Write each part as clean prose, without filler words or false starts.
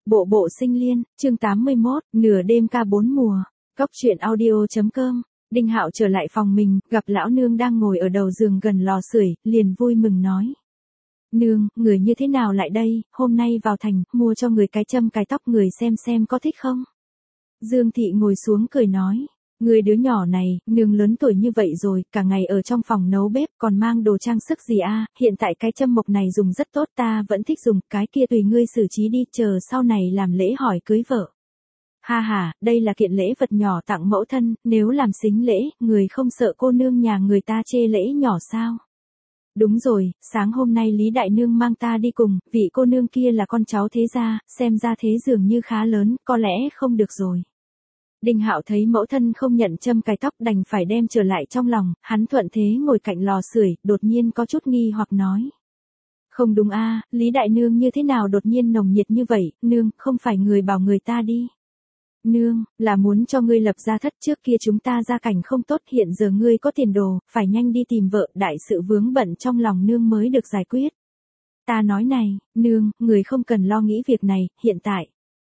Bộ bộ sinh liên, chương 81, nửa đêm ca bốn mùa. Cóc truyện audio.com. Đinh Hạo trở lại phòng mình, gặp lão nương đang ngồi ở đầu giường gần lò sưởi, liền vui mừng nói: "Nương, người như thế nào lại đây, hôm nay vào thành, mua cho người cái châm cài tóc người xem có thích không?" Dương thị ngồi xuống cười nói: "Người đứa nhỏ này, nương lớn tuổi như vậy rồi, cả ngày ở trong phòng nấu bếp còn mang đồ trang sức gì a, hiện tại cái châm mộc này dùng rất tốt, ta vẫn thích dùng, cái kia tùy ngươi xử trí đi, chờ sau này làm lễ hỏi cưới vợ." "Ha ha, đây là kiện lễ vật nhỏ tặng mẫu thân, nếu làm sính lễ, người không sợ cô nương nhà người ta chê lễ nhỏ sao?" "Đúng rồi, sáng hôm nay Lý Đại Nương mang ta đi cùng, vị cô nương kia là con cháu thế gia, xem ra thế dường như khá lớn, có lẽ không được rồi." Đinh Hạo thấy mẫu thân không nhận châm cài tóc đành phải đem trở lại trong lòng, hắn thuận thế ngồi cạnh lò sưởi, đột nhiên có chút nghi hoặc nói: "Không đúng a, Lý Đại Nương như thế nào đột nhiên nồng nhiệt như vậy, nương, không phải người bảo người ta đi." "Nương, là muốn cho ngươi lập gia thất, trước kia chúng ta gia cảnh không tốt, hiện giờ ngươi có tiền đồ, phải nhanh đi tìm vợ, đại sự vướng bận trong lòng nương mới được giải quyết." "Ta nói này, nương, người không cần lo nghĩ việc này, hiện tại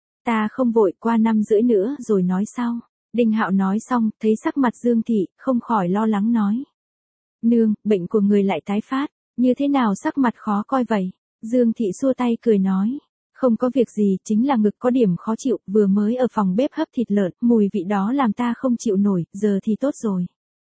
ta không vội, qua năm rưỡi nữa rồi nói sau." Đinh Hạo nói xong, thấy sắc mặt Dương thị, không khỏi lo lắng nói: "Nương, bệnh của người lại tái phát, như thế nào sắc mặt khó coi vậy?" Dương thị xua tay cười nói: "Không có việc gì, chính là ngực có điểm khó chịu, vừa mới ở phòng bếp hấp thịt lợn, mùi vị đó làm ta không chịu nổi, giờ thì tốt rồi."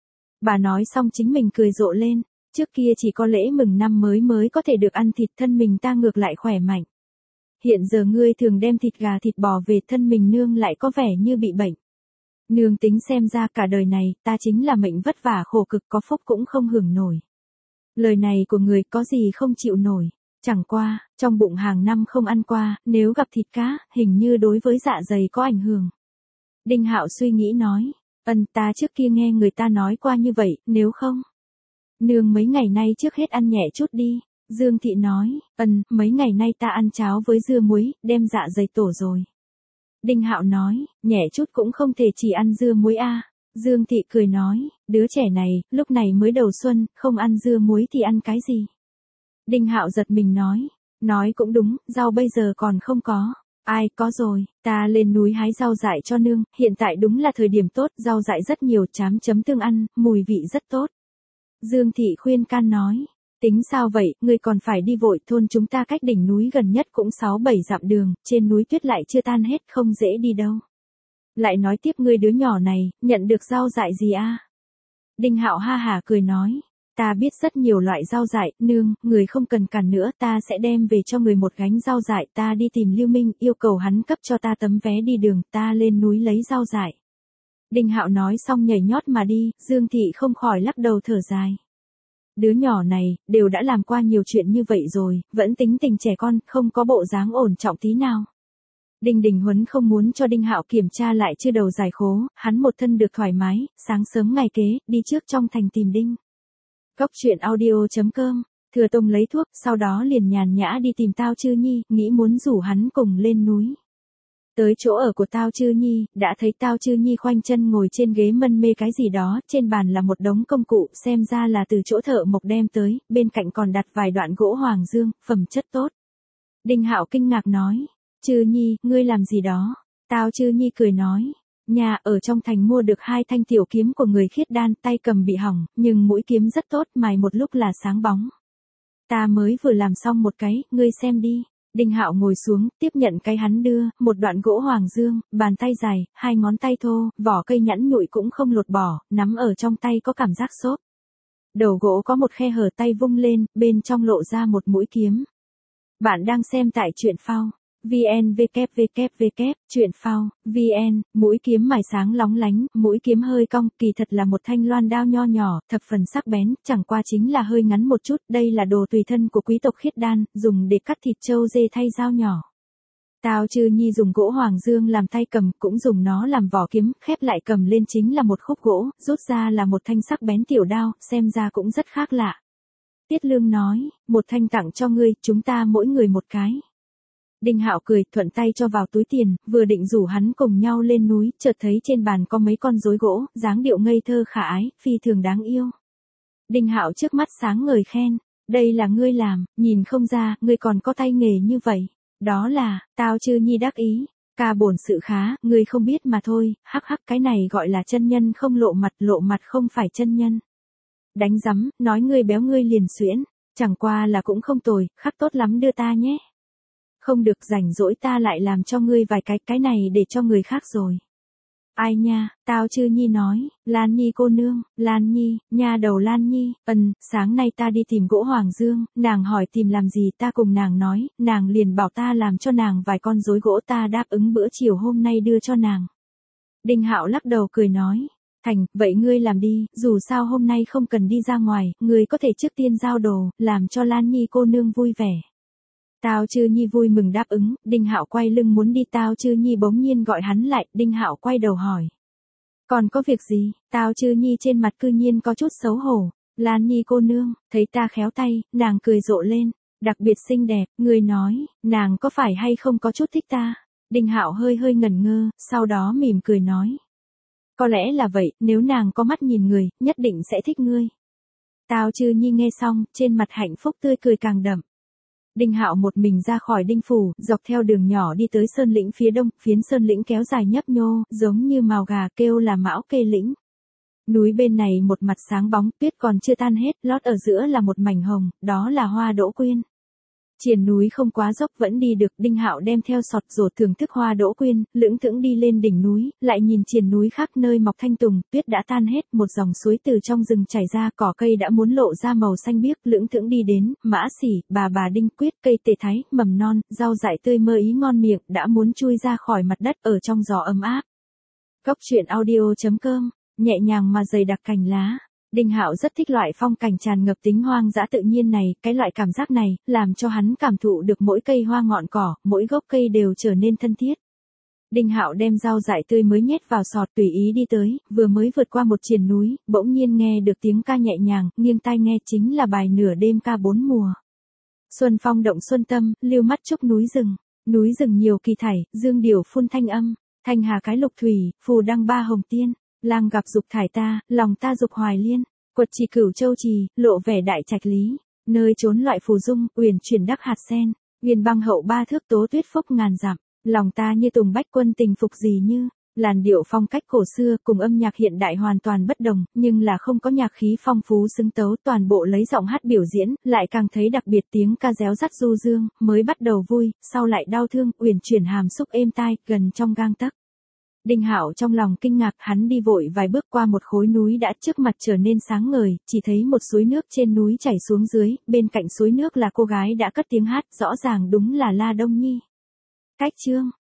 Bà nói xong chính mình cười rộ lên, trước kia chỉ có lễ mừng năm mới có thể được ăn thịt, thân mình ta ngược lại khỏe mạnh. Hiện giờ ngươi thường đem thịt gà thịt bò về, thân mình nương lại có vẻ như bị bệnh. Nương tính xem ra cả đời này, ta chính là mệnh vất vả khổ cực, có phúc cũng không hưởng nổi. Lời này của người có gì không chịu nổi, chẳng qua, trong bụng hàng năm không ăn qua, nếu gặp thịt cá, hình như đối với dạ dày có ảnh hưởng." Đinh Hạo suy nghĩ nói: Ta trước kia nghe người ta nói qua như vậy, nếu không, nương mấy ngày nay trước hết ăn nhẹ chút đi." Dương thị nói: Mấy ngày nay ta ăn cháo với dưa muối, đem dạ dày tổ rồi." Đinh Hạo nói: "Nhẹ chút cũng không thể chỉ ăn dưa muối a." Dương thị cười nói: "Đứa trẻ này, lúc này mới đầu xuân, không ăn dưa muối thì ăn cái gì?" Đinh Hạo giật mình nói: "Nói cũng đúng, rau bây giờ còn không có." "Ai, có rồi, ta lên núi hái rau dại cho nương, hiện tại đúng là thời điểm tốt, rau dại rất nhiều, chám chấm tương ăn, mùi vị rất tốt." Dương thị khuyên can nói: "Tính sao vậy, ngươi còn phải đi vội, thôn chúng ta cách đỉnh núi gần nhất cũng 6-7 dặm đường, trên núi tuyết lại chưa tan hết, không dễ đi đâu. Lại nói tiếp ngươi đứa nhỏ này, nhận được rau dại gì a?" Đinh Hạo ha hả cười nói: "Ta biết rất nhiều loại rau dại, nương, người không cần cản nữa, ta sẽ đem về cho người một gánh rau dại, ta đi tìm Lưu Minh, yêu cầu hắn cấp cho ta tấm vé đi đường, ta lên núi lấy rau dại." Đinh Hạo nói xong nhảy nhót mà đi, Dương thị không khỏi lắc đầu thở dài. Đứa nhỏ này, đều đã làm qua nhiều chuyện như vậy rồi, vẫn tính tình trẻ con, không có bộ dáng ổn trọng tí nào. Đinh Đình Huấn không muốn cho Đinh Hạo kiểm tra lại chưa đầu giải khố, hắn một thân được thoải mái, sáng sớm ngày kế, đi trước trong thành tìm Đinh. Cóc truyện audio.com. Thừa Tông lấy thuốc, sau đó liền nhàn nhã đi tìm Tao Chư Nhi, nghĩ muốn rủ hắn cùng lên núi. Tới chỗ ở của Tao Chư Nhi, đã thấy Tao Chư Nhi khoanh chân ngồi trên ghế mân mê cái gì đó, trên bàn là một đống công cụ, xem ra là từ chỗ thợ mộc đem tới, bên cạnh còn đặt vài đoạn gỗ hoàng dương, phẩm chất tốt. Đinh Hạo kinh ngạc nói: "Chư Nhi, ngươi làm gì đó?" Tao Chư Nhi cười nói: "Nhà ở trong thành mua được 2 thanh tiểu kiếm của người khiết đan, tay cầm bị hỏng, nhưng mũi kiếm rất tốt, mài một lúc là sáng bóng. Ta mới vừa làm xong một cái, ngươi xem đi." Đinh Hạo ngồi xuống, tiếp nhận cái hắn đưa, một đoạn gỗ hoàng dương, bàn tay dài, 2 ngón tay thô, vỏ cây nhẵn nhụi cũng không lột bỏ, nắm ở trong tay có cảm giác xốp. Đầu gỗ có một khe hở, tay vung lên, bên trong lộ ra một mũi kiếm. Bạn đang xem tại truyện phao. VN www, truyện phao, VN, mũi kiếm mài sáng lóng lánh, mũi kiếm hơi cong, kỳ thật là một thanh loan đao nho nhỏ, thập phần sắc bén, chẳng qua chính là hơi ngắn một chút, đây là đồ tùy thân của quý tộc khiết đan, dùng để cắt thịt trâu dê thay dao nhỏ. Tao Chư Nhi dùng gỗ hoàng dương làm tay cầm, cũng dùng nó làm vỏ kiếm, khép lại cầm lên chính là một khúc gỗ, rút ra là một thanh sắc bén tiểu đao, xem ra cũng rất khác lạ. Tiết Lương nói: "Một thanh tặng cho ngươi, chúng ta mỗi người một cái." Đinh Hạo cười, thuận tay cho vào túi tiền, vừa định rủ hắn cùng nhau lên núi, chợt thấy trên bàn có mấy con rối gỗ, dáng điệu ngây thơ khả ái, phi thường đáng yêu. Đinh Hạo trước mắt sáng ngời khen: "Đây là ngươi làm, nhìn không ra, ngươi còn có tay nghề như vậy." Đó là, Tao Chư Nhi đắc ý. Ca bổn sự khá, ngươi không biết mà thôi, hắc hắc cái này gọi là chân nhân không lộ mặt không phải chân nhân. Đánh rắm, nói ngươi béo ngươi liền xuyễn, chẳng qua là cũng không tồi, khắc tốt lắm đưa ta nhé. Không được rảnh rỗi ta lại làm cho ngươi vài cái này để cho người khác rồi. Ai nha, Tao Chư Nhi nói, Lan Nhi cô nương, Lan Nhi, nha đầu Lan Nhi, sáng nay ta đi tìm gỗ Hoàng Dương, nàng hỏi tìm làm gì ta cùng nàng nói, nàng liền bảo ta làm cho nàng vài con rối gỗ ta đáp ứng bữa chiều hôm nay đưa cho nàng. Đinh Hạo lắc đầu cười nói, thành, vậy ngươi làm đi, dù sao hôm nay không cần đi ra ngoài, ngươi có thể trước tiên giao đồ, làm cho Lan Nhi cô nương vui vẻ. Tao Chư Nhi vui mừng đáp ứng, Đinh Hạo quay lưng muốn đi Tao Chư Nhi bỗng nhiên gọi hắn lại, Đinh Hạo quay đầu hỏi. Còn có việc gì, Tao Chư Nhi trên mặt cư nhiên có chút xấu hổ, Lan Nhi cô nương, thấy ta khéo tay, nàng cười rộ lên, đặc biệt xinh đẹp, người nói, nàng có phải hay không có chút thích ta, Đinh Hạo hơi hơi ngẩn ngơ, sau đó mỉm cười nói. Có lẽ là vậy, nếu nàng có mắt nhìn người, nhất định sẽ thích ngươi. Tao Chư Nhi nghe xong, trên mặt hạnh phúc tươi cười càng đậm. Đinh Hạo một mình ra khỏi Đinh Phủ, dọc theo đường nhỏ đi tới sơn lĩnh phía đông, phiến sơn lĩnh kéo dài nhấp nhô, giống như mào gà kêu là Mão Kê lĩnh. Núi bên này một mặt sáng bóng, tuyết còn chưa tan hết, lót ở giữa là một mảnh hồng, đó là hoa đỗ quyên. Triền núi không quá dốc vẫn đi được, Đinh Hạo đem theo sọt rổ thưởng thức hoa đỗ quyên, lững thững đi lên đỉnh núi, lại nhìn triền núi khác nơi mọc thanh tùng, tuyết đã tan hết, một dòng suối từ trong rừng chảy ra, cỏ cây đã muốn lộ ra màu xanh biếc, lững thững đi đến, mã xỉ, bà đinh quyết, cây tề thái, mầm non, rau dại tươi mơ ý ngon miệng, đã muốn chui ra khỏi mặt đất ở trong gió ấm áp. Góc truyện audio.com, nhẹ nhàng mà dày đặc cành lá. Đinh Hạo rất thích loại phong cảnh tràn ngập tính hoang dã tự nhiên này, cái loại cảm giác này, làm cho hắn cảm thụ được mỗi cây hoa ngọn cỏ, mỗi gốc cây đều trở nên thân thiết. Đinh Hạo đem rau dại tươi mới nhét vào sọt tùy ý đi tới, vừa mới vượt qua một triền núi, bỗng nhiên nghe được tiếng ca nhẹ nhàng, nghiêng tai nghe chính là bài nửa đêm ca bốn mùa. Xuân phong động xuân tâm, lưu mắt chúc núi rừng nhiều kỳ thảy, dương điểu phun thanh âm, thanh hà cái lục thủy, phù đăng ba hồng tiên. Lang gặp dục thải ta, lòng ta dục hoài liên, quật trì cửu châu trì, lộ vẻ đại trạch lý, nơi trốn loại phù dung, uyển chuyển đắc hạt sen, uyên băng hậu ba thước tố tuyết phúc ngàn dặm, lòng ta như tùng bách quân tình phục gì như, làn điệu phong cách cổ xưa cùng âm nhạc hiện đại hoàn toàn bất đồng, nhưng là không có nhạc khí phong phú xứng tấu, toàn bộ lấy giọng hát biểu diễn, lại càng thấy đặc biệt tiếng ca réo rắt du dương, mới bắt đầu vui, sau lại đau thương, uyển chuyển hàm xúc êm tai, gần trong gang tấc. Đinh Hạo trong lòng kinh ngạc, hắn đi vội vài bước qua một khối núi đã trước mặt trở nên sáng ngời, chỉ thấy một suối nước trên núi chảy xuống dưới, bên cạnh suối nước là cô gái đã cất tiếng hát, rõ ràng đúng là La Đông Nhi. Cách chương